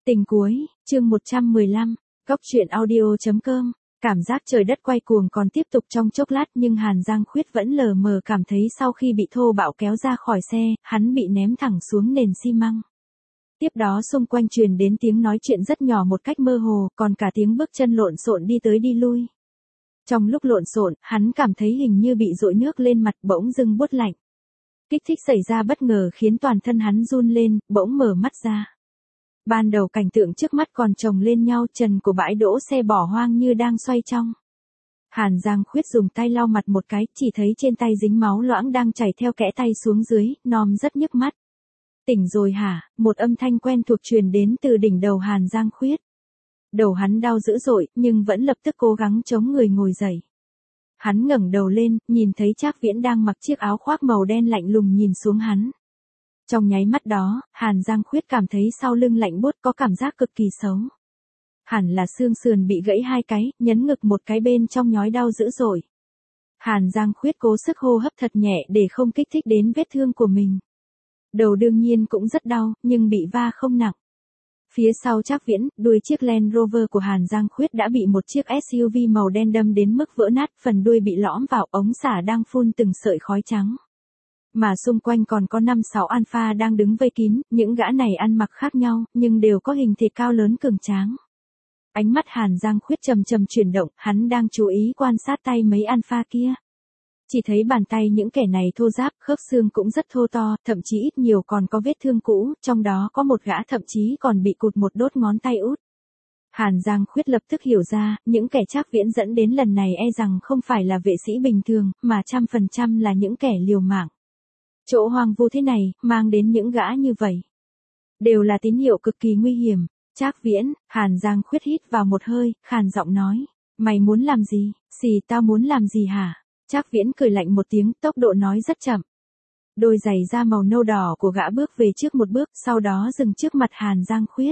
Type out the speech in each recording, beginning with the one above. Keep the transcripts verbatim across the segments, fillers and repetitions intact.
Tình cuối, chương một trăm mười lăm, Góc truyện audio chấm com. Cảm giác trời đất quay cuồng còn tiếp tục trong chốc lát nhưng Hàn Giang Khuyết vẫn lờ mờ cảm thấy sau khi bị thô bạo kéo ra khỏi xe, hắn bị ném thẳng xuống nền xi măng. Tiếp đó xung quanh truyền đến tiếng nói chuyện rất nhỏ một cách mơ hồ, còn cả tiếng bước chân lộn xộn đi tới đi lui. Trong lúc lộn xộn, hắn cảm thấy hình như bị dội nước lên mặt, bỗng dưng buốt lạnh. Kích thích xảy ra bất ngờ khiến toàn thân hắn run lên, bỗng mở mắt ra. Ban đầu cảnh tượng trước mắt còn chồng lên nhau, trần của bãi đỗ xe bỏ hoang như đang xoay trong. Hàn Giang Khuyết dùng tay lau mặt một cái, chỉ thấy trên tay dính máu loãng đang chảy theo kẽ tay xuống dưới, nom rất nhức mắt. Tỉnh rồi hả? Một âm thanh quen thuộc truyền đến từ đỉnh đầu Hàn Giang Khuyết. Đầu hắn đau dữ dội, nhưng vẫn lập tức cố gắng chống người ngồi dậy. Hắn ngẩng đầu lên, nhìn thấy Trác Viễn đang mặc chiếc áo khoác màu đen lạnh lùng nhìn xuống hắn. Trong nháy mắt đó, Hàn Giang Khuyết cảm thấy sau lưng lạnh buốt, có cảm giác cực kỳ xấu. Hẳn là xương sườn bị gãy hai cái, nhấn ngực một cái bên trong nhói đau dữ dội. Hàn Giang Khuyết cố sức hô hấp thật nhẹ để không kích thích đến vết thương của mình. Đầu đương nhiên cũng rất đau, nhưng bị va không nặng. Phía sau Trác Viễn, đuôi chiếc Land Rover của Hàn Giang Khuyết đã bị một chiếc ét u vê màu đen đâm đến mức vỡ nát, phần đuôi bị lõm vào, ống xả đang phun từng sợi khói trắng. Mà xung quanh còn có năm sáu alpha đang đứng vây kín, những gã này ăn mặc khác nhau, nhưng đều có hình thịt cao lớn cường tráng. Ánh mắt Hàn Giang Khuyết chầm chầm chuyển động, hắn đang chú ý quan sát tay mấy alpha kia. Chỉ thấy bàn tay những kẻ này thô ráp, khớp xương cũng rất thô to, thậm chí ít nhiều còn có vết thương cũ, trong đó có một gã thậm chí còn bị cụt một đốt ngón tay út. Hàn Giang Khuyết lập tức hiểu ra, những kẻ Trác Viễn dẫn đến lần này e rằng không phải là vệ sĩ bình thường, mà trăm phần trăm là những kẻ liều mạng. Chỗ hoang vu thế này, mang đến những gã như vậy. Đều là tín hiệu cực kỳ nguy hiểm. Trác Viễn, Hàn Giang Khuyết hít vào một hơi, khàn giọng nói. Mày muốn làm gì? Xì tao muốn làm gì hả? Trác Viễn cười lạnh một tiếng, tốc độ nói rất chậm. Đôi giày da màu nâu đỏ của gã bước về trước một bước, sau đó dừng trước mặt Hàn Giang Khuyết.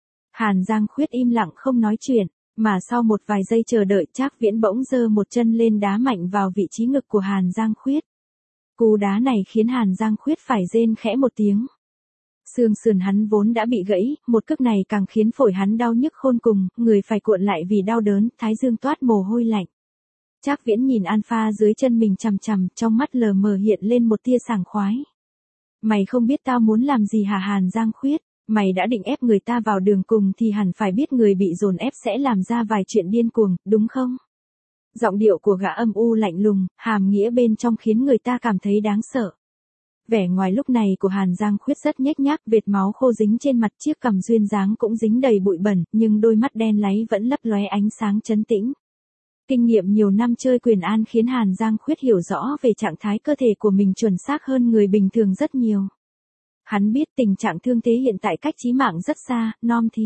Hàn Giang Khuyết im lặng không nói chuyện, mà sau một vài giây chờ đợi, Trác Viễn bỗng giơ một chân lên đá mạnh vào vị trí ngực của Hàn Giang Khuyết. Cú đá này khiến Hàn Giang Khuyết phải rên khẽ một tiếng. Xương sườn hắn vốn đã bị gãy, một cước này càng khiến phổi hắn đau nhức khôn cùng, người phải cuộn lại vì đau đớn, thái dương toát mồ hôi lạnh. Trác Viễn nhìn alpha dưới chân mình chằm chằm, trong mắt lờ mờ hiện lên một tia sảng khoái. Mày không biết tao muốn làm gì hả Hàn Giang Khuyết? Mày đã định ép người ta vào đường cùng thì hẳn phải biết người bị dồn ép sẽ làm ra vài chuyện điên cuồng, đúng không? Giọng điệu của gã âm u lạnh lùng, hàm nghĩa bên trong khiến người ta cảm thấy đáng sợ. Vẻ ngoài lúc này của Hàn Giang Khuyết rất nhếch nhác, vệt máu khô dính trên mặt, chiếc cằm duyên dáng cũng dính đầy bụi bẩn, nhưng đôi mắt đen láy vẫn lấp lóe ánh sáng trấn tĩnh. Kinh nghiệm nhiều năm chơi quyền an khiến Hàn Giang Khuyết hiểu rõ về trạng thái cơ thể của mình chuẩn xác hơn người bình thường rất nhiều. Hắn biết tình trạng thương thế hiện tại cách chí mạng rất xa, nom thì.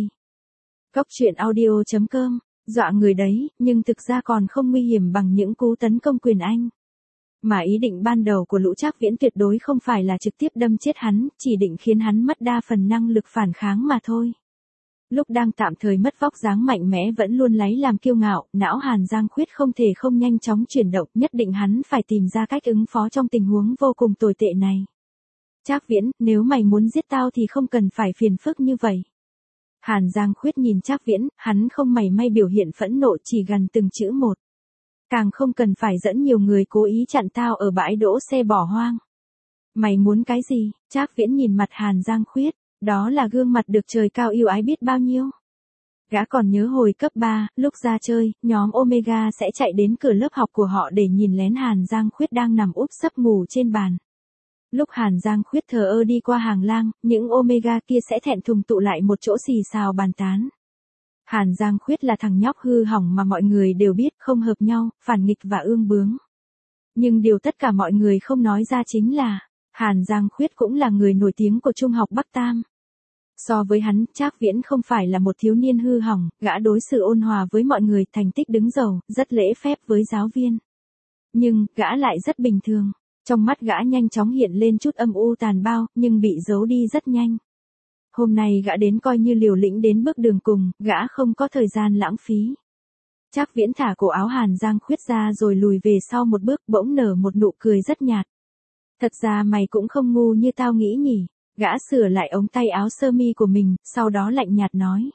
Góc truyện audio chấm com. Dọa người đấy, nhưng thực ra còn không nguy hiểm bằng những cú tấn công quyền anh. Mà ý định ban đầu của lũ Trác Viễn tuyệt đối không phải là trực tiếp đâm chết hắn, chỉ định khiến hắn mất đa phần năng lực phản kháng mà thôi. Lúc đang tạm thời mất vóc dáng mạnh mẽ vẫn luôn lấy làm kiêu ngạo, não Hàn Giang Khuyết không thể không nhanh chóng chuyển động, nhất định hắn phải tìm ra cách ứng phó trong tình huống vô cùng tồi tệ này. Trác Viễn, nếu mày muốn giết tao thì không cần phải phiền phức như vậy. Hàn Giang Khuyết nhìn Trác Viễn, hắn không mảy may biểu hiện phẫn nộ, chỉ gằn từng chữ một. Càng không cần phải dẫn nhiều người cố ý chặn tao ở bãi đỗ xe bỏ hoang. Mày muốn cái gì? Trác Viễn nhìn mặt Hàn Giang Khuyết, đó là gương mặt được trời cao yêu ái biết bao nhiêu. Gã còn nhớ hồi cấp ba, lúc ra chơi, nhóm Omega sẽ chạy đến cửa lớp học của họ để nhìn lén Hàn Giang Khuyết đang nằm úp sấp ngủ trên bàn. Lúc Hàn Giang Khuyết thờ ơ đi qua hàng lang, những Omega kia sẽ thẹn thùng tụ lại một chỗ xì xào bàn tán. Hàn Giang Khuyết là thằng nhóc hư hỏng mà mọi người đều biết, không hợp nhau, phản nghịch và ương bướng. Nhưng điều tất cả mọi người không nói ra chính là, Hàn Giang Khuyết cũng là người nổi tiếng của Trung học Bắc Tam. So với hắn, Trác Viễn không phải là một thiếu niên hư hỏng, gã đối xử ôn hòa với mọi người, thành tích đứng đầu, rất lễ phép với giáo viên. Nhưng, gã lại rất bình thường. Trong mắt gã nhanh chóng hiện lên chút âm u tàn bao, nhưng bị giấu đi rất nhanh. Hôm nay gã đến coi như liều lĩnh đến bước đường cùng, gã không có thời gian lãng phí. Trác Viễn thả cổ áo Hàn Giang Khuyết ra rồi lùi về sau một bước, bỗng nở một nụ cười rất nhạt. Thật ra mày cũng không ngu như tao nghĩ nhỉ, Gã sửa lại ống tay áo sơ mi của mình, sau đó lạnh nhạt nói.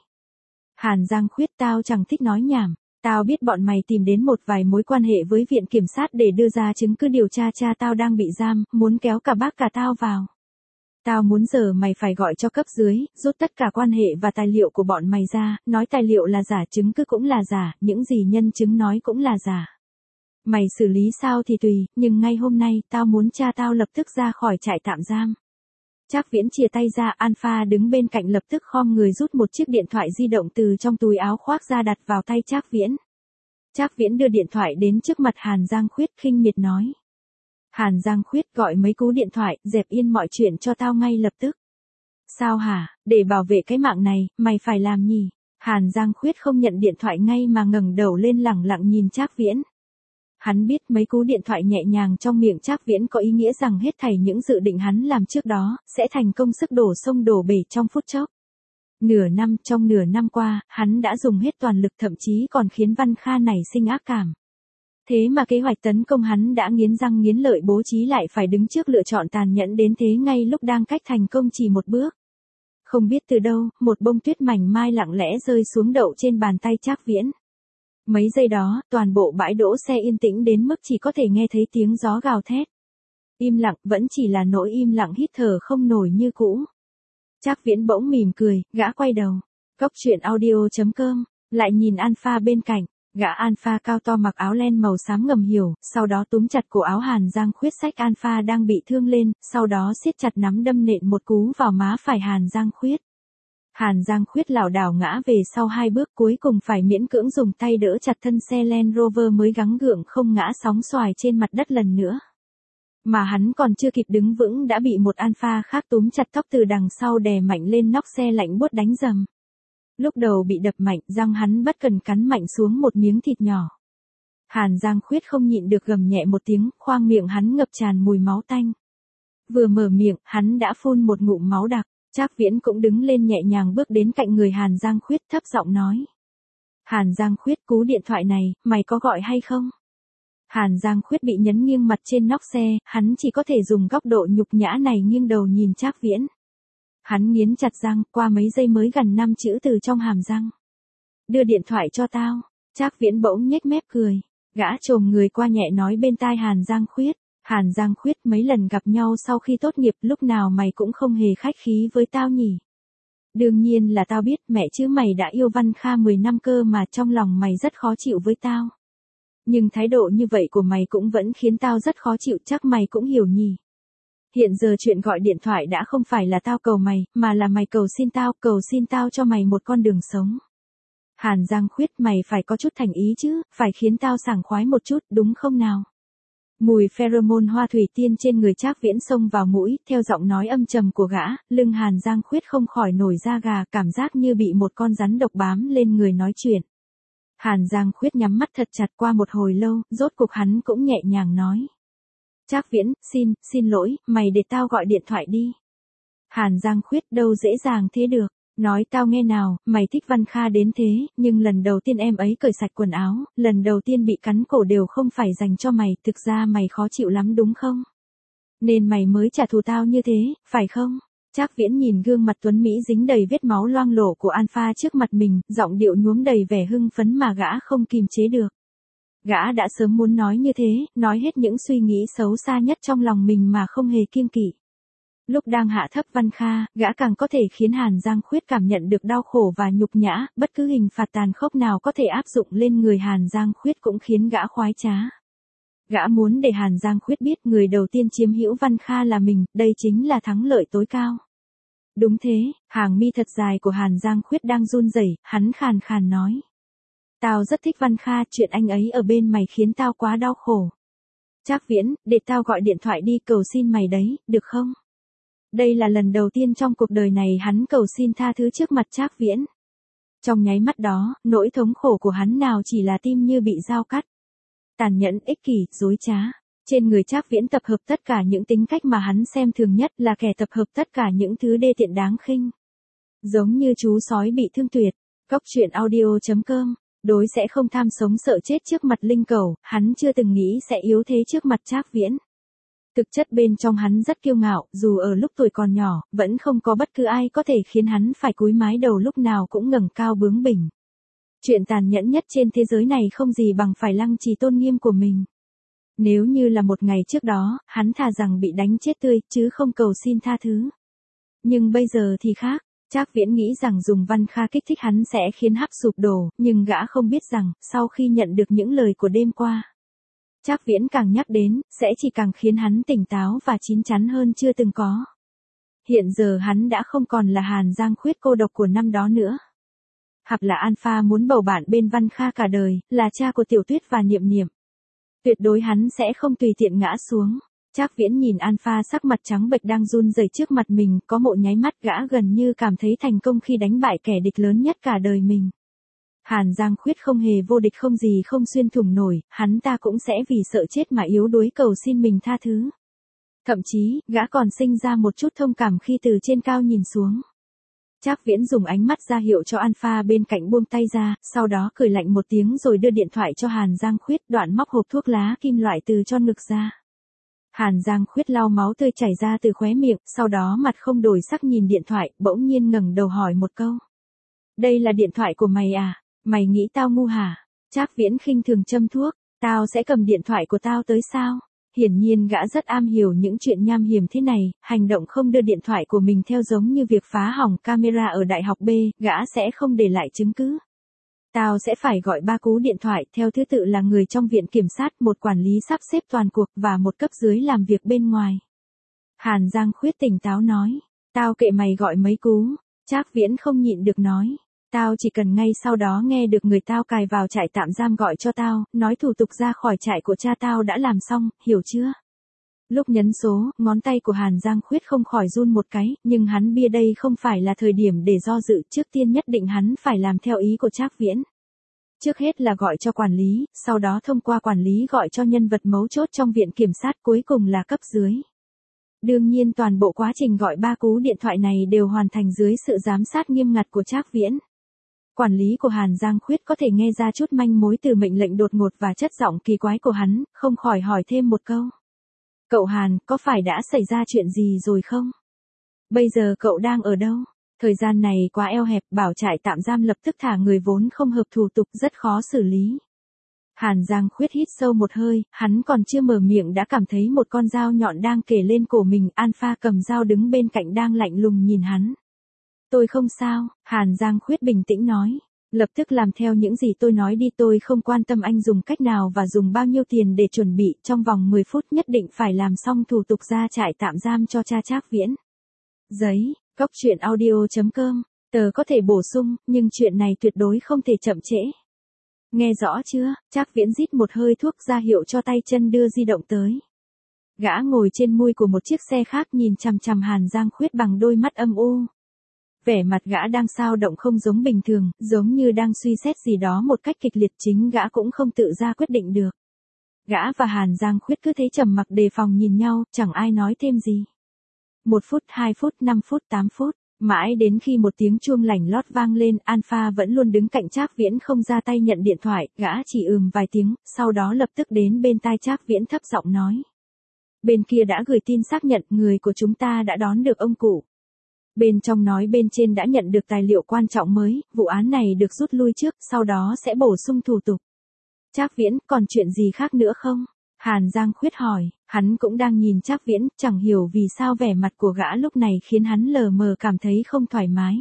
Hàn Giang Khuyết, tao chẳng thích nói nhảm. Tao biết bọn mày tìm đến một vài mối quan hệ với viện kiểm sát để đưa ra chứng cứ điều tra cha tao đang bị giam, muốn kéo cả bác cả tao vào. Tao muốn giờ mày phải gọi cho cấp dưới, rút tất cả quan hệ và tài liệu của bọn mày ra, nói tài liệu là giả, chứng cứ cũng là giả, những gì nhân chứng nói cũng là giả. Mày xử lý sao thì tùy, nhưng ngay hôm nay, tao muốn cha tao lập tức ra khỏi trại tạm giam. Trác Viễn chìa tay ra, Alpha đứng bên cạnh lập tức khom người rút một chiếc điện thoại di động từ trong túi áo khoác ra đặt vào tay Trác Viễn. Trác Viễn đưa điện thoại đến trước mặt Hàn Giang Khuyết, khinh miệt nói. Hàn Giang Khuyết, gọi mấy cú điện thoại, dẹp yên mọi chuyện cho tao ngay lập tức. Sao hả, để bảo vệ cái mạng này, mày phải làm nhỉ? Hàn Giang Khuyết không nhận điện thoại ngay mà ngẩng đầu lên lẳng lặng nhìn Trác Viễn. Hắn biết mấy cú điện thoại nhẹ nhàng trong miệng Trác Viễn có ý nghĩa rằng hết thảy những dự định hắn làm trước đó, sẽ thành công sức đổ sông đổ bể trong phút chốc. Nửa năm, trong nửa năm qua, hắn đã dùng hết toàn lực, thậm chí còn khiến Văn Kha nảy sinh ác cảm. Thế mà kế hoạch tấn công hắn đã nghiến răng nghiến lợi bố trí lại phải đứng trước lựa chọn tàn nhẫn đến thế ngay lúc đang cách thành công chỉ một bước. Không biết từ đâu, một bông tuyết mảnh mai lặng lẽ rơi xuống đậu trên bàn tay Trác Viễn. Mấy giây đó, toàn bộ bãi đỗ xe yên tĩnh đến mức chỉ có thể nghe thấy tiếng gió gào thét. Im lặng, vẫn chỉ là nỗi im lặng hít thở không nổi như cũ. Trác Viễn bỗng mỉm cười, gã quay đầu. Cốc truyện audio chấm com, lại nhìn Alpha bên cạnh. Gã Alpha cao to mặc áo len màu xám ngầm hiểu, sau đó túm chặt cổ áo Hàn Giang Khuyết xách Alpha đang bị thương lên, sau đó siết chặt nắm đâm nện một cú vào má phải Hàn Giang Khuyết. Hàn Giang Khuyết lảo đảo ngã về sau hai bước, cuối cùng phải miễn cưỡng dùng tay đỡ chặt thân xe Land Rover mới gắng gượng không ngã sóng xoài trên mặt đất lần nữa. Mà hắn còn chưa kịp đứng vững đã bị một Alpha khác túm chặt tóc từ đằng sau đè mạnh lên nóc xe lạnh buốt đánh dầm. Lúc đầu bị đập mạnh, răng hắn bất cần cắn mạnh xuống một miếng thịt nhỏ. Hàn Giang Khuyết không nhịn được gầm nhẹ một tiếng, khoang miệng hắn ngập tràn mùi máu tanh. Vừa mở miệng, hắn đã phun một ngụm máu đặc. Trác Viễn cũng đứng lên nhẹ nhàng bước đến cạnh người Hàn Giang Khuyết, thấp giọng nói. Hàn Giang Khuyết, cú điện thoại này, mày có gọi hay không? Hàn Giang Khuyết bị nhấn nghiêng mặt trên nóc xe, hắn chỉ có thể dùng góc độ nhục nhã này nghiêng đầu nhìn Trác Viễn. Hắn nghiến chặt răng, qua mấy giây mới gần năm chữ từ trong hàm răng. Đưa điện thoại cho tao. Trác Viễn bỗng nhếch mép cười. Gã chồm người qua nhẹ nói bên tai Hàn Giang Khuyết. Hàn Giang Khuyết, mấy lần gặp nhau sau khi tốt nghiệp, lúc nào mày cũng không hề khách khí với tao nhỉ? Đương nhiên là tao biết, mẹ chứ mày đã yêu Văn Kha mười năm cơ mà, trong lòng mày rất khó chịu với tao. Nhưng thái độ như vậy của mày cũng vẫn khiến tao rất khó chịu, chắc mày cũng hiểu nhỉ? Hiện giờ chuyện gọi điện thoại đã không phải là tao cầu mày, mà là mày cầu xin tao, cầu xin tao cho mày một con đường sống. Hàn Giang Khuyết, mày phải có chút thành ý chứ, phải khiến tao sảng khoái một chút, đúng không nào? Mùi pheromone hoa thủy tiên trên người Trác Viễn xông vào mũi, theo giọng nói âm trầm của gã, lưng Hàn Giang Khuyết không khỏi nổi da gà, cảm giác như bị một con rắn độc bám lên người nói chuyện. Hàn Giang Khuyết nhắm mắt thật chặt, qua một hồi lâu, rốt cục hắn cũng nhẹ nhàng nói. Trác Viễn, xin, xin lỗi, mày để tao gọi điện thoại đi. Hàn Giang Khuyết, đâu dễ dàng thế được. Nói tao nghe nào, mày thích Văn Kha đến thế, nhưng lần đầu tiên em ấy cởi sạch quần áo, lần đầu tiên bị cắn cổ đều không phải dành cho mày, thực ra mày khó chịu lắm đúng không? Nên mày mới trả thù tao như thế, phải không? Trác Viễn nhìn gương mặt tuấn Mỹ dính đầy vết máu loang lổ của Alpha trước mặt mình, giọng điệu nhuốm đầy vẻ hưng phấn mà gã không kìm chế được. Gã đã sớm muốn nói như thế, nói hết những suy nghĩ xấu xa nhất trong lòng mình mà không hề kiêng kỵ. Lúc đang hạ thấp Văn Kha, gã càng có thể khiến Hàn Giang Khuyết cảm nhận được đau khổ và nhục nhã, bất cứ hình phạt tàn khốc nào có thể áp dụng lên người Hàn Giang Khuyết cũng khiến gã khoái trá. Gã muốn để Hàn Giang Khuyết biết người đầu tiên chiếm hữu Văn Kha là mình, đây chính là thắng lợi tối cao. Đúng thế, hàng mi thật dài của Hàn Giang Khuyết đang run rẩy, hắn khàn khàn nói. Tao rất thích Văn Kha, chuyện anh ấy ở bên mày khiến tao quá đau khổ. Trác Viễn, để tao gọi điện thoại đi cầu xin mày đấy, được không? Đây là lần đầu tiên trong cuộc đời này hắn cầu xin tha thứ trước mặt Trác Viễn. Trong nháy mắt đó, nỗi thống khổ của hắn nào chỉ là tim như bị dao cắt. Tàn nhẫn, ích kỷ, dối trá. Trên người Trác Viễn tập hợp tất cả những tính cách mà hắn xem thường nhất, là kẻ tập hợp tất cả những thứ đê tiện đáng khinh. Giống như chú sói bị thương tuyệt. Cốc truyện audio chấm com. Đối sẽ không tham sống sợ chết trước mặt linh cẩu, hắn chưa từng nghĩ sẽ yếu thế trước mặt Trác Viễn. Thực chất bên trong hắn rất kiêu ngạo, dù ở lúc tuổi còn nhỏ, vẫn không có bất cứ ai có thể khiến hắn phải cúi mái đầu lúc nào cũng ngẩng cao bướng bỉnh. Chuyện tàn nhẫn nhất trên thế giới này không gì bằng phải lăng trì tôn nghiêm của mình. Nếu như là một ngày trước đó, hắn thà rằng bị đánh chết tươi, chứ không cầu xin tha thứ. Nhưng bây giờ thì khác, Trác Viễn nghĩ rằng dùng Văn Kha kích thích hắn sẽ khiến Hắc sụp đổ, nhưng gã không biết rằng, sau khi nhận được những lời của đêm qua, Trác Viễn càng nhắc đến, sẽ chỉ càng khiến hắn tỉnh táo và chín chắn hơn chưa từng có. Hiện giờ hắn đã không còn là Hàn Giang Khuyết cô độc của năm đó nữa. Hạp là Alpha muốn bầu bạn bên Văn Kha cả đời, là cha của Tiểu Tuyết và Niệm Niệm. Tuyệt đối hắn sẽ không tùy tiện ngã xuống. Trác Viễn nhìn Alpha sắc mặt trắng bệch đang run rẩy trước mặt mình, có một nháy mắt gã gần như cảm thấy thành công khi đánh bại kẻ địch lớn nhất cả đời mình. Hàn Giang Khuyết không hề vô địch, không gì không xuyên thủng nổi, hắn ta cũng sẽ vì sợ chết mà yếu đuối cầu xin mình tha thứ. Thậm chí, gã còn sinh ra một chút thông cảm khi từ trên cao nhìn xuống. Trác Viễn dùng ánh mắt ra hiệu cho Alpha bên cạnh buông tay ra, sau đó cười lạnh một tiếng rồi đưa điện thoại cho Hàn Giang Khuyết, đoạn móc hộp thuốc lá kim loại từ trong ngực ra. Hàn Giang Khuyết lau máu tươi chảy ra từ khóe miệng, sau đó mặt không đổi sắc nhìn điện thoại, bỗng nhiên ngẩng đầu hỏi một câu. Đây là điện thoại của mày à? Mày nghĩ tao ngu hả? Trác Viễn khinh thường châm thuốc, tao sẽ cầm điện thoại của tao tới sao? Hiển nhiên gã rất am hiểu những chuyện nham hiểm thế này, hành động không đưa điện thoại của mình theo giống như việc phá hỏng camera ở Đại học B, gã sẽ không để lại chứng cứ. Tao sẽ phải gọi ba cú điện thoại, theo thứ tự là người trong viện kiểm sát, một quản lý sắp xếp toàn cuộc và một cấp dưới làm việc bên ngoài. Hàn Giang Khuyết tỉnh táo nói, tao kệ mày gọi mấy cú. Trác Viễn không nhịn được nói, tao chỉ cần ngay sau đó nghe được người tao cài vào trại tạm giam gọi cho tao, nói thủ tục ra khỏi trại của cha tao đã làm xong, hiểu chưa? Lúc nhấn số, ngón tay của Hàn Giang Khuyết không khỏi run một cái, nhưng hắn bia đây không phải là thời điểm để do dự, trước tiên nhất định hắn phải làm theo ý của Trác Viễn. Trước hết là gọi cho quản lý, sau đó thông qua quản lý gọi cho nhân vật mấu chốt trong viện kiểm sát, cuối cùng là cấp dưới. Đương nhiên toàn bộ quá trình gọi ba cú điện thoại này đều hoàn thành dưới sự giám sát nghiêm ngặt của Trác Viễn. Quản lý của Hàn Giang Khuyết có thể nghe ra chút manh mối từ mệnh lệnh đột ngột và chất giọng kỳ quái của hắn, không khỏi hỏi thêm một câu. Cậu Hàn, có phải đã xảy ra chuyện gì rồi không? Bây giờ cậu đang ở đâu? Thời gian này quá eo hẹp, bảo trại tạm giam lập tức thả người vốn không hợp thủ tục, rất khó xử lý. Hàn Giang Khuyết hít sâu một hơi, hắn còn chưa mở miệng đã cảm thấy một con dao nhọn đang kề lên cổ mình, Alpha cầm dao đứng bên cạnh đang lạnh lùng nhìn hắn. Tôi không sao, Hàn Giang Khuyết bình tĩnh nói. Lập tức làm theo những gì tôi nói đi, tôi không quan tâm anh dùng cách nào và dùng bao nhiêu tiền để chuẩn bị, trong vòng mười phút nhất định phải làm xong thủ tục ra trại tạm giam cho cha Trác Viễn. Giấy, cốc truyện audio chấm com, tờ có thể bổ sung, nhưng chuyện này tuyệt đối không thể chậm trễ. Nghe rõ chưa? Trác Viễn rít một hơi thuốc ra hiệu cho tay chân đưa di động tới. Gã ngồi trên mui của một chiếc xe khác nhìn chằm chằm Hàn Giang Khuyết bằng đôi mắt âm u. Vẻ mặt gã đang xao động không giống bình thường, giống như đang suy xét gì đó một cách kịch liệt, chính gã cũng không tự ra quyết định được. Gã và Hàn Giang Khuyết cứ thế trầm mặc đề phòng nhìn nhau, chẳng ai nói thêm gì. Một phút, hai phút, năm phút, tám phút, mãi đến khi một tiếng chuông lảnh lót vang lên, Alpha vẫn luôn đứng cạnh Trác Viễn không ra tay nhận điện thoại, gã chỉ ừm vài tiếng, sau đó lập tức đến bên tai Trác Viễn thấp giọng nói. Bên kia đã gửi tin xác nhận, người của chúng ta đã đón được ông cụ. Bên trong nói bên trên đã nhận được tài liệu quan trọng mới, vụ án này được rút lui trước, sau đó sẽ bổ sung thủ tục. Trác Viễn, còn chuyện gì khác nữa không? Hàn Giang Khuyết hỏi, hắn cũng đang nhìn Trác Viễn, chẳng hiểu vì sao vẻ mặt của gã lúc này khiến hắn lờ mờ cảm thấy không thoải mái.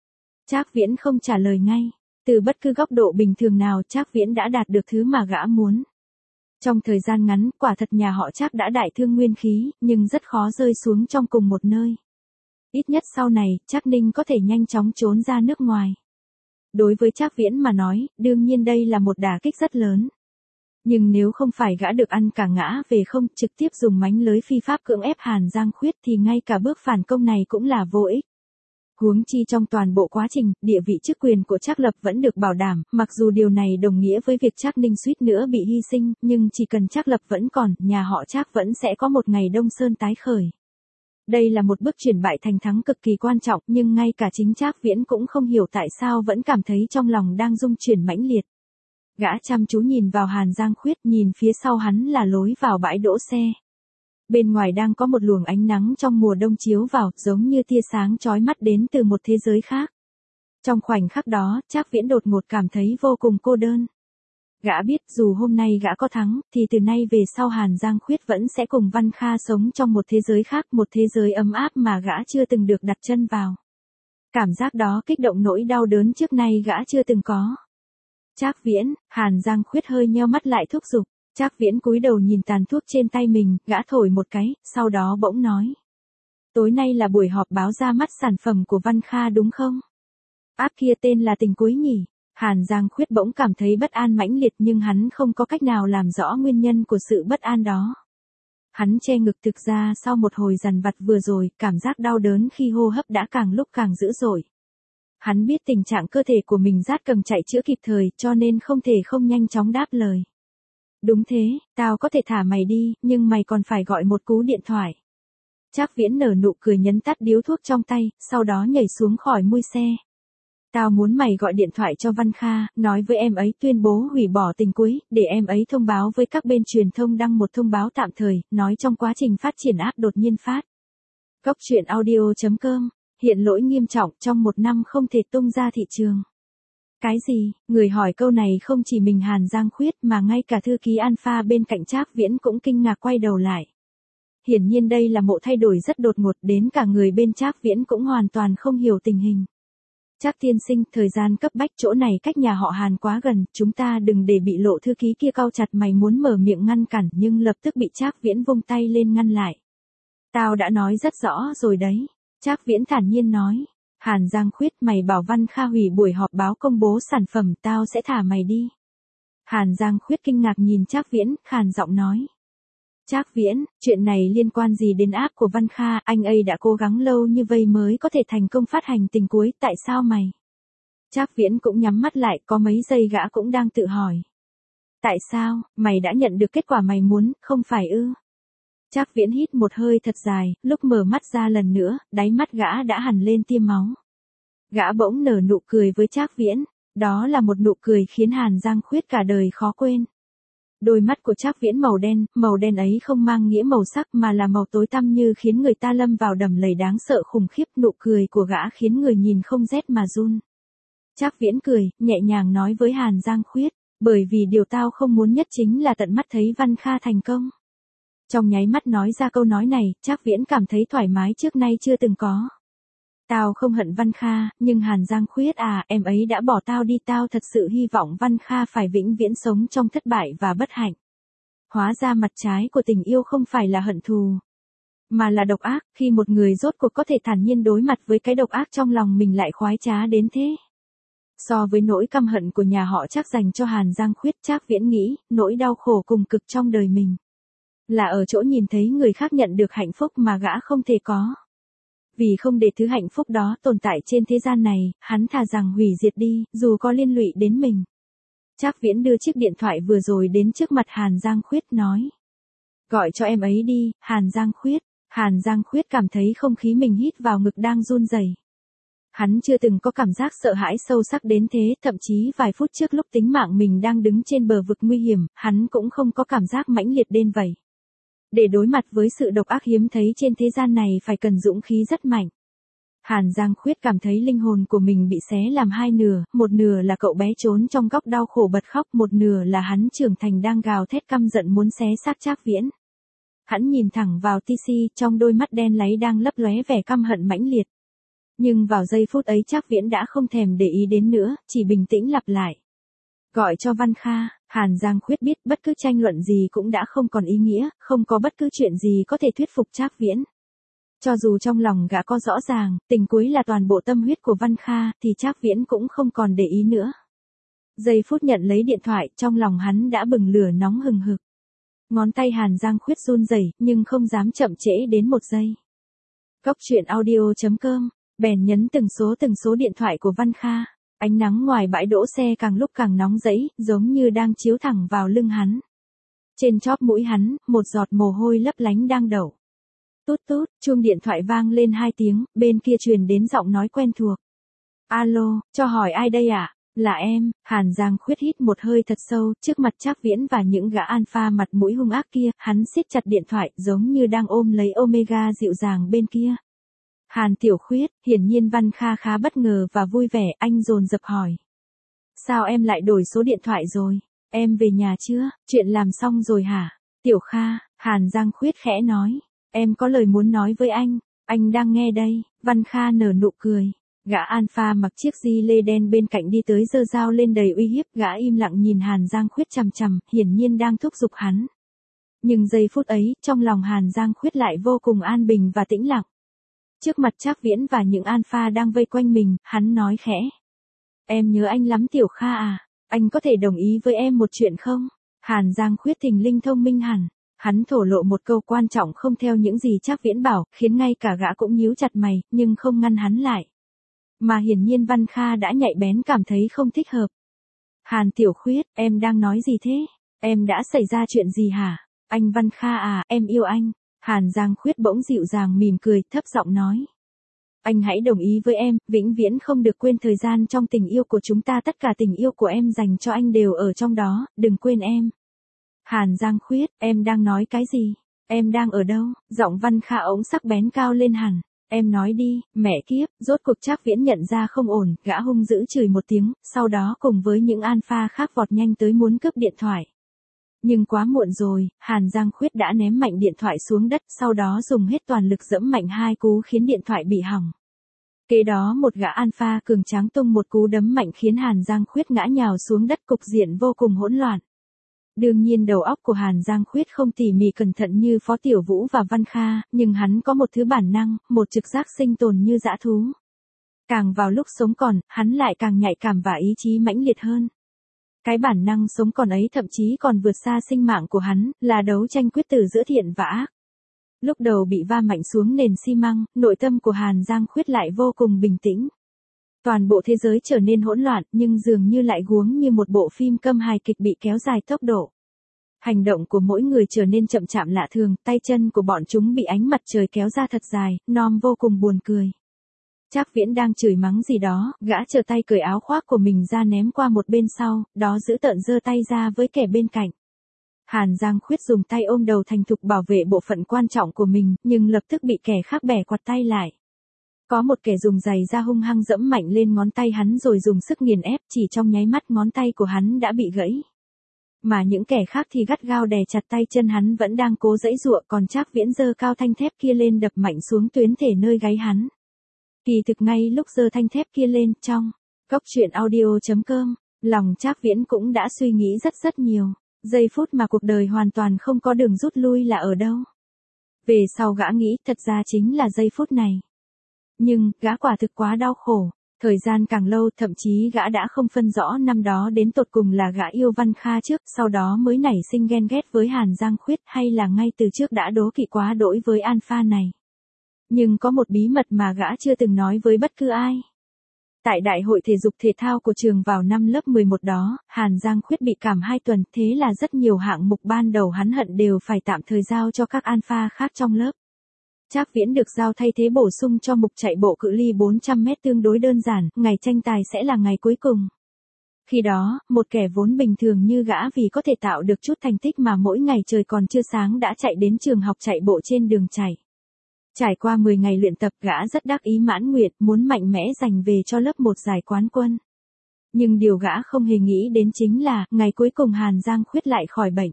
Trác Viễn không trả lời ngay, từ bất cứ góc độ bình thường nào Trác Viễn đã đạt được thứ mà gã muốn. Trong thời gian ngắn, quả thật nhà họ Trác đã đại thương nguyên khí, nhưng rất khó rơi xuống trong cùng một nơi. Ít nhất sau này, Trác Ninh có thể nhanh chóng trốn ra nước ngoài. Đối với Trác Viễn mà nói, đương nhiên đây là một đả kích rất lớn. Nhưng nếu không phải gã được ăn cả ngã về không, trực tiếp dùng mánh lới phi pháp cưỡng ép Hàn Giang Khuyết thì ngay cả bước phản công này cũng là vô ích. Huống chi trong toàn bộ quá trình, địa vị chức quyền của Trác Lập vẫn được bảo đảm, mặc dù điều này đồng nghĩa với việc Trác Ninh suýt nữa bị hy sinh, nhưng chỉ cần Trác Lập vẫn còn, nhà họ Trác vẫn sẽ có một ngày Đông Sơn tái khởi. Đây là một bước chuyển bại thành thắng cực kỳ quan trọng, nhưng ngay cả chính Trác Viễn cũng không hiểu tại sao vẫn cảm thấy trong lòng đang rung chuyển mãnh liệt. Gã chăm chú nhìn vào Hàn Giang Khuyết, nhìn phía sau hắn là lối vào bãi đỗ xe. Bên ngoài đang có một luồng ánh nắng trong mùa đông chiếu vào, giống như tia sáng chói mắt đến từ một thế giới khác. Trong khoảnh khắc đó, Trác Viễn đột ngột cảm thấy vô cùng cô đơn. Gã biết dù hôm nay gã có thắng, thì từ nay về sau Hàn Giang Khuyết vẫn sẽ cùng Văn Kha sống trong một thế giới khác, một thế giới ấm áp mà gã chưa từng được đặt chân vào. Cảm giác đó kích động nỗi đau đớn trước nay gã chưa từng có. Trác Viễn, Hàn Giang Khuyết hơi nheo mắt lại thúc giục. Trác Viễn cúi đầu nhìn tàn thuốc trên tay mình, gã thổi một cái, sau đó bỗng nói. Tối nay là buổi họp báo ra mắt sản phẩm của Văn Kha đúng không? App kia tên là Tình Cuối nhỉ? Hàn Giang Khuyết bỗng cảm thấy bất an mãnh liệt nhưng hắn không có cách nào làm rõ nguyên nhân của sự bất an đó. Hắn che ngực, thực ra sau một hồi dằn vặt vừa rồi, cảm giác đau đớn khi hô hấp đã càng lúc càng dữ dội. Hắn biết tình trạng cơ thể của mình rát cần chạy chữa kịp thời cho nên không thể không nhanh chóng đáp lời. Đúng thế, tao có thể thả mày đi, nhưng mày còn phải gọi một cú điện thoại. Trác Viễn nở nụ cười nhấn tắt điếu thuốc trong tay, sau đó nhảy xuống khỏi mui xe. Tao muốn mày gọi điện thoại cho Văn Kha, nói với em ấy tuyên bố hủy bỏ Tình Cuối, để em ấy thông báo với các bên truyền thông đăng một thông báo tạm thời, nói trong quá trình phát triển app đột nhiên phát. Cốc truyện audio chấm com, hiện lỗi nghiêm trọng trong một năm không thể tung ra thị trường. Cái gì? Người hỏi câu này không chỉ mình Hàn Giang Khuyết mà ngay cả thư ký Alpha bên cạnh Trác Viễn cũng kinh ngạc quay đầu lại. Hiển nhiên đây là một thay đổi rất đột ngột, đến cả người bên Trác Viễn cũng hoàn toàn không hiểu tình hình. Trác tiên sinh, thời gian cấp bách, chỗ này cách nhà họ Hàn quá gần, chúng ta đừng để bị lộ. Thư ký kia cau chặt mày muốn mở miệng ngăn cản nhưng lập tức bị Trác Viễn vung tay lên ngăn lại. Tao đã nói rất rõ rồi đấy. Trác Viễn thản nhiên nói. Hàn Giang Khuyết, mày bảo Văn Kha hủy buổi họp báo công bố sản phẩm, tao sẽ thả mày đi. Hàn Giang Khuyết kinh ngạc nhìn Trác Viễn, khàn giọng nói. Trác Viễn, chuyện này liên quan gì đến app của Văn Kha, anh ấy đã cố gắng lâu như vậy mới có thể thành công phát hành Tình Cuối, tại sao mày? Trác Viễn cũng nhắm mắt lại, có mấy giây gã cũng đang tự hỏi. Tại sao, mày đã nhận được kết quả mày muốn, không phải ư? Trác Viễn hít một hơi thật dài, lúc mở mắt ra lần nữa, đáy mắt gã đã hằn lên tia máu. Gã bỗng nở nụ cười với Trác Viễn, đó là một nụ cười khiến Hàn Giang Khuyết cả đời khó quên. Đôi mắt của Trác Viễn màu đen, màu đen ấy không mang nghĩa màu sắc mà là màu tối tăm như khiến người ta lâm vào đầm lầy đáng sợ khủng khiếp. Nụ cười của gã khiến người nhìn không rét mà run. Trác Viễn cười, nhẹ nhàng nói với Hàn Giang Khuyết, bởi vì điều tao không muốn nhất chính là tận mắt thấy Văn Kha thành công. Trong nháy mắt nói ra câu nói này, Trác Viễn cảm thấy thoải mái trước nay chưa từng có. Tao không hận Văn Kha, nhưng Hàn Giang Khuyết à, em ấy đã bỏ tao đi, tao thật sự hy vọng Văn Kha phải vĩnh viễn sống trong thất bại và bất hạnh. Hóa ra mặt trái của tình yêu không phải là hận thù, mà là độc ác, khi một người rốt cuộc có thể thản nhiên đối mặt với cái độc ác trong lòng mình lại khoái trá đến thế. So với nỗi căm hận của nhà họ Trác dành cho Hàn Giang Khuyết, Trác Viễn nghĩ, nỗi đau khổ cùng cực trong đời mình là ở chỗ nhìn thấy người khác nhận được hạnh phúc mà gã không thể có. Vì không để thứ hạnh phúc đó tồn tại trên thế gian này, hắn thà rằng hủy diệt đi, dù có liên lụy đến mình. Trác Viễn đưa chiếc điện thoại vừa rồi đến trước mặt Hàn Giang Khuyết nói. Gọi cho em ấy đi, Hàn Giang Khuyết. Hàn Giang Khuyết cảm thấy không khí mình hít vào ngực đang run rẩy. Hắn chưa từng có cảm giác sợ hãi sâu sắc đến thế, thậm chí vài phút trước lúc tính mạng mình đang đứng trên bờ vực nguy hiểm, hắn cũng không có cảm giác mãnh liệt đến vậy. Để đối mặt với sự độc ác hiếm thấy trên thế gian này phải cần dũng khí rất mạnh. Hàn Giang Khuyết cảm thấy linh hồn của mình bị xé làm hai nửa, một nửa là cậu bé trốn trong góc đau khổ bật khóc, một nửa là hắn trưởng thành đang gào thét căm giận muốn xé xác Trác Viễn. Hắn nhìn thẳng vào tê xê, trong đôi mắt đen láy đang lấp lóe vẻ căm hận mãnh liệt. Nhưng vào giây phút ấy Trác Viễn đã không thèm để ý đến nữa, chỉ bình tĩnh lặp lại. Gọi cho Văn Kha. Hàn Giang Khuyết biết bất cứ tranh luận gì cũng đã không còn ý nghĩa, không có bất cứ chuyện gì có thể thuyết phục Trác Viễn. Cho dù trong lòng gã có rõ ràng, Tình Cuối là toàn bộ tâm huyết của Văn Kha, thì Trác Viễn cũng không còn để ý nữa. Giây phút nhận lấy điện thoại, trong lòng hắn đã bừng lửa nóng hừng hực. Ngón tay Hàn Giang Khuyết run rẩy, nhưng không dám chậm trễ đến một giây. Cốc truyện audio chấm com, bèn nhấn từng số từng số điện thoại của Văn Kha. Ánh nắng ngoài bãi đỗ xe càng lúc càng nóng rẫy, giống như đang chiếu thẳng vào lưng hắn. Trên chóp mũi hắn, một giọt mồ hôi lấp lánh đang đậu. Tút tút, chuông điện thoại vang lên hai tiếng, bên kia truyền đến giọng nói quen thuộc. Alo, cho hỏi ai đây ạ? À? Là em, Hàn Giang Khuyết hít một hơi thật sâu, trước mặt Trác Viễn và những gã alpha mặt mũi hung ác kia, hắn siết chặt điện thoại, giống như đang ôm lấy Omega dịu dàng bên kia. Hàn Tiểu Khuyết, hiển nhiên Văn Kha khá bất ngờ và vui vẻ, anh dồn dập hỏi. Sao em lại đổi số điện thoại rồi? Em về nhà chưa? Chuyện làm xong rồi hả? Tiểu Kha, Hàn Giang Khuyết khẽ nói. Em có lời muốn nói với anh, anh đang nghe đây. Văn Kha nở nụ cười. Gã alpha mặc chiếc di lê đen bên cạnh đi tới giơ dao lên đầy uy hiếp, gã im lặng nhìn Hàn Giang Khuyết chằm chằm, hiển nhiên đang thúc giục hắn. Nhưng giây phút ấy, trong lòng Hàn Giang Khuyết lại vô cùng an bình và tĩnh lặng. Trước mặt Trác Viễn và những alpha đang vây quanh mình, hắn nói khẽ. Em nhớ anh lắm Tiểu Kha à, anh có thể đồng ý với em một chuyện không? Hàn Giang Khuyết thình lình thông minh hẳn. Hắn thổ lộ một câu quan trọng không theo những gì Trác Viễn bảo, khiến ngay cả gã cũng nhíu chặt mày, nhưng không ngăn hắn lại. Mà hiển nhiên Văn Kha đã nhạy bén cảm thấy không thích hợp. Hàn Tiểu Khuyết, em đang nói gì thế? Em đã xảy ra chuyện gì hả? Anh Văn Kha à, em yêu anh. Hàn Giang Khuyết bỗng dịu dàng mỉm cười, thấp giọng nói. Anh hãy đồng ý với em, vĩnh viễn không được quên thời gian trong tình yêu của chúng ta, tất cả tình yêu của em dành cho anh đều ở trong đó, đừng quên em. Hàn Giang Khuyết, em đang nói cái gì? Em đang ở đâu? Giọng Văn Kha ống sắc bén cao lên hẳn. Em nói đi, mẹ kiếp, rốt cuộc Trác Viễn nhận ra không ổn, gã hung dữ chửi một tiếng, sau đó cùng với những alpha khác vọt nhanh tới muốn cướp điện thoại. Nhưng quá muộn rồi, Hàn Giang Khuyết đã ném mạnh điện thoại xuống đất, sau đó dùng hết toàn lực giẫm mạnh hai cú khiến điện thoại bị hỏng. Kế đó một gã alpha cường tráng tung một cú đấm mạnh khiến Hàn Giang Khuyết ngã nhào xuống đất, cục diện vô cùng hỗn loạn. Đương nhiên đầu óc của Hàn Giang Khuyết không tỉ mỉ cẩn thận như Phó Tiểu Vũ và Văn Kha, nhưng hắn có một thứ bản năng, một trực giác sinh tồn như dã thú. Càng vào lúc sống còn, hắn lại càng nhạy cảm và ý chí mãnh liệt hơn. Cái bản năng sống còn ấy thậm chí còn vượt xa sinh mạng của hắn, là đấu tranh quyết tử giữa thiện và ác. Lúc đầu bị va mạnh xuống nền xi măng, nội tâm của Hàn Giang Khuyết lại vô cùng bình tĩnh. Toàn bộ thế giới trở nên hỗn loạn, nhưng dường như lại guống như một bộ phim câm hài kịch bị kéo dài tốc độ. Hành động của mỗi người trở nên chậm chạp lạ thường, tay chân của bọn chúng bị ánh mặt trời kéo ra thật dài, nom vô cùng buồn cười. Trác Viễn đang chửi mắng gì đó, gã trở tay cởi áo khoác của mình ra ném qua một bên sau, đó giữ tợn giơ tay ra với kẻ bên cạnh. Hàn Giang Khuyết dùng tay ôm đầu thành thục bảo vệ bộ phận quan trọng của mình, nhưng lập tức bị kẻ khác bẻ quạt tay lại. Có một kẻ dùng giày da hung hăng dẫm mạnh lên ngón tay hắn rồi dùng sức nghiền ép, chỉ trong nháy mắt ngón tay của hắn đã bị gãy. Mà những kẻ khác thì gắt gao đè chặt tay chân hắn vẫn đang cố giãy giụa, còn Trác Viễn giơ cao thanh thép kia lên đập mạnh xuống tuyến thể nơi gáy hắn. Kỳ thực ngay lúc giơ thanh thép kia lên, trong Cốc Truyện Audio chấm com, lòng Trác Viễn cũng đã suy nghĩ rất rất nhiều. Giây phút mà cuộc đời hoàn toàn không có đường rút lui là ở đâu? Về sau gã nghĩ thật ra chính là giây phút này. Nhưng, gã quả thực quá đau khổ. Thời gian càng lâu thậm chí gã đã không phân rõ năm đó đến tột cùng là gã yêu Văn Kha trước, sau đó mới nảy sinh ghen ghét với Hàn Giang Khuyết, hay là ngay từ trước đã đố kỵ quá đỗi với alpha này. Nhưng có một bí mật mà gã chưa từng nói với bất cứ ai. Tại đại hội thể dục thể thao của trường vào năm lớp mười một đó, Hàn Giang Khuyết bị cảm hai tuần, thế là rất nhiều hạng mục ban đầu hắn hận đều phải tạm thời giao cho các alpha khác trong lớp. Trác Viễn được giao thay thế bổ sung cho mục chạy bộ cự ly bốn trăm mét tương đối đơn giản, ngày tranh tài sẽ là ngày cuối cùng. Khi đó, một kẻ vốn bình thường như gã vì có thể tạo được chút thành tích mà mỗi ngày trời còn chưa sáng đã chạy đến trường học chạy bộ trên đường chạy. Trải qua mười ngày luyện tập, gã rất đắc ý mãn nguyện, muốn mạnh mẽ giành về cho lớp một giải quán quân. Nhưng điều gã không hề nghĩ đến chính là, ngày cuối cùng Hàn Giang Khuyết lại khỏi bệnh.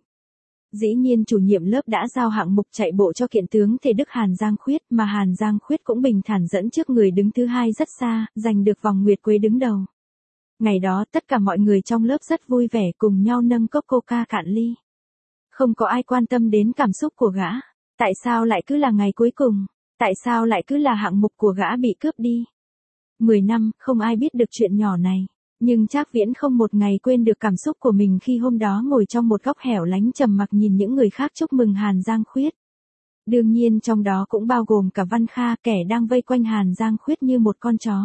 Dĩ nhiên chủ nhiệm lớp đã giao hạng mục chạy bộ cho kiện tướng thể Đức Hàn Giang Khuyết, mà Hàn Giang Khuyết cũng bình thản dẫn trước người đứng thứ hai rất xa, giành được vòng nguyệt quế đứng đầu. Ngày đó tất cả mọi người trong lớp rất vui vẻ cùng nhau nâng cốc coca cạn ly. Không có ai quan tâm đến cảm xúc của gã. Tại sao lại cứ là ngày cuối cùng? Tại sao lại cứ là hạng mục của gã bị cướp đi? Mười năm, không ai biết được chuyện nhỏ này. Nhưng Trác Viễn không một ngày quên được cảm xúc của mình khi hôm đó ngồi trong một góc hẻo lánh trầm mặc nhìn những người khác chúc mừng Hàn Giang Khuyết. Đương nhiên trong đó cũng bao gồm cả Văn Kha, kẻ đang vây quanh Hàn Giang Khuyết như một con chó.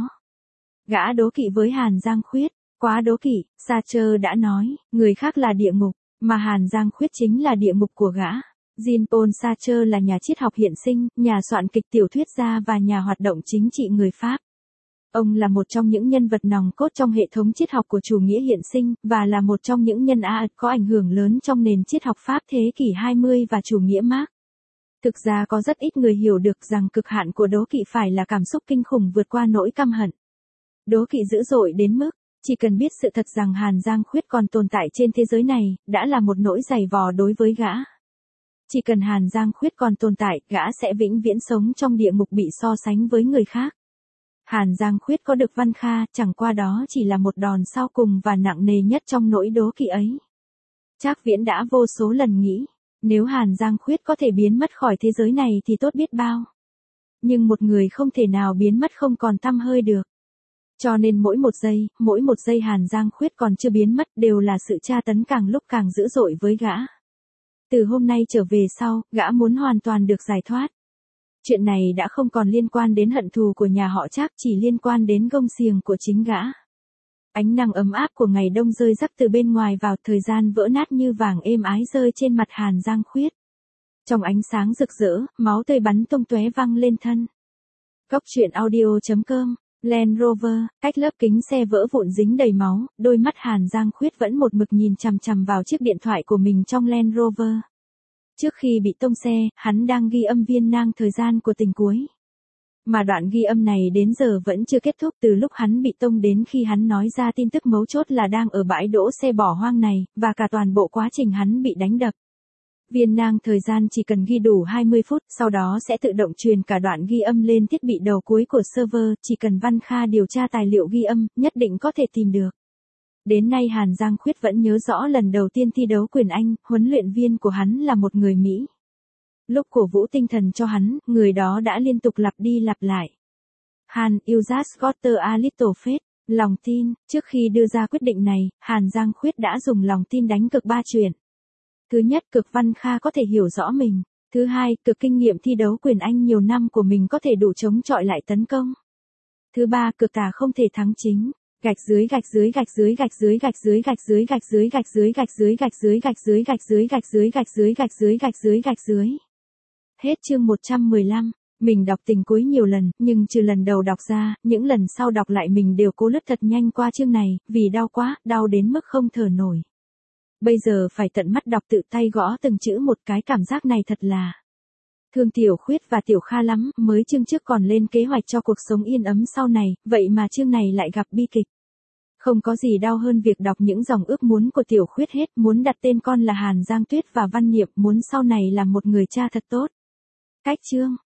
Gã đố kỵ với Hàn Giang Khuyết, quá đố kỵ, Sacher đã nói, người khác là địa ngục, mà Hàn Giang Khuyết chính là địa ngục của gã. Jean-Paul Sartre là nhà triết học hiện sinh, nhà soạn kịch tiểu thuyết gia và nhà hoạt động chính trị người Pháp. Ông là một trong những nhân vật nòng cốt trong hệ thống triết học của chủ nghĩa hiện sinh, và là một trong những nhân át có ảnh hưởng lớn trong nền triết học Pháp thế kỷ hai mươi và chủ nghĩa Mác. Thực ra có rất ít người hiểu được rằng cực hạn của đố kỵ phải là cảm xúc kinh khủng vượt qua nỗi căm hận. Đố kỵ dữ dội đến mức, chỉ cần biết sự thật rằng Hàn Giang Khuyết còn tồn tại trên thế giới này, đã là một nỗi dày vò đối với gã. Chỉ cần Hàn Giang Khuyết còn tồn tại, gã sẽ vĩnh viễn sống trong địa ngục bị so sánh với người khác. Hàn Giang Khuyết có được Văn Kha, chẳng qua đó chỉ là một đòn sau cùng và nặng nề nhất trong nỗi đố kỵ ấy. Trác Viễn đã vô số lần nghĩ, nếu Hàn Giang Khuyết có thể biến mất khỏi thế giới này thì tốt biết bao. Nhưng một người không thể nào biến mất không còn tăm hơi được. Cho nên mỗi một giây, mỗi một giây Hàn Giang Khuyết còn chưa biến mất đều là sự tra tấn càng lúc càng dữ dội với gã. Từ hôm nay trở về sau, gã muốn hoàn toàn được giải thoát. Chuyện này đã không còn liên quan đến hận thù của nhà họ Trác, chỉ liên quan đến gông xiềng của chính gã. Ánh nắng ấm áp của ngày đông rơi rắc từ bên ngoài vào, thời gian vỡ nát như vàng êm ái rơi trên mặt Hàn Giang Khuyết. Trong ánh sáng rực rỡ, máu tươi bắn tung tóe văng lên thân. Cóc truyện audio chấm com, Land Rover, cách lớp kính xe vỡ vụn dính đầy máu, đôi mắt Hàn Giang Khuyết vẫn một mực nhìn chằm chằm vào chiếc điện thoại của mình trong Land Rover. Trước khi bị tông xe, hắn đang ghi âm viên nang thời gian của tình cuối. Mà đoạn ghi âm này đến giờ vẫn chưa kết thúc, từ lúc hắn bị tông đến khi hắn nói ra tin tức mấu chốt là đang ở bãi đỗ xe bỏ hoang này, và cả toàn bộ quá trình hắn bị đánh đập. Viên nang thời gian chỉ cần ghi đủ hai mươi phút, sau đó sẽ tự động truyền cả đoạn ghi âm lên thiết bị đầu cuối của server, chỉ cần Văn Kha điều tra tài liệu ghi âm, nhất định có thể tìm được. Đến nay Hàn Giang Khuyết vẫn nhớ rõ lần đầu tiên thi đấu quyền Anh, huấn luyện viên của hắn là một người Mỹ. Lúc cổ vũ tinh thần cho hắn, người đó đã liên tục lặp đi lặp lại. Han, you just got a little faith, lòng tin. Trước khi đưa ra quyết định này, Hàn Giang Khuyết đã dùng lòng tin đánh cược ba chuyện. Thứ nhất, cực Văn Kha có thể hiểu rõ mình. Thứ hai, cực kinh nghiệm thi đấu quyền Anh nhiều năm của mình có thể đủ chống chọi lại tấn công. Thứ ba, cực tà không thể thắng chính. Gạch dưới gạch dưới gạch dưới gạch dưới gạch dưới gạch dưới gạch dưới gạch dưới gạch dưới gạch dưới gạch dưới gạch dưới gạch dưới gạch dưới gạch dưới gạch dưới gạch dưới. Hết chương một trăm mười lăm. Mình đọc tình cuối nhiều lần, nhưng trừ lần đầu đọc ra, những lần sau đọc lại mình đều cố lướt thật nhanh qua chương này, vì đau quá, đau đến mức không thở nổi. Bây giờ phải tận mắt đọc tự tay gõ từng chữ một, cái cảm giác này thật là thương Tiểu Khuyết và Tiểu Kha lắm, mới chương trước còn lên kế hoạch cho cuộc sống yên ấm sau này, vậy mà chương này lại gặp bi kịch. Không có gì đau hơn việc đọc những dòng ước muốn của Tiểu Khuyết hết, muốn đặt tên con là Hàn Giang Tuyết và Văn Niệm, muốn sau này là một người cha thật tốt. Cách chương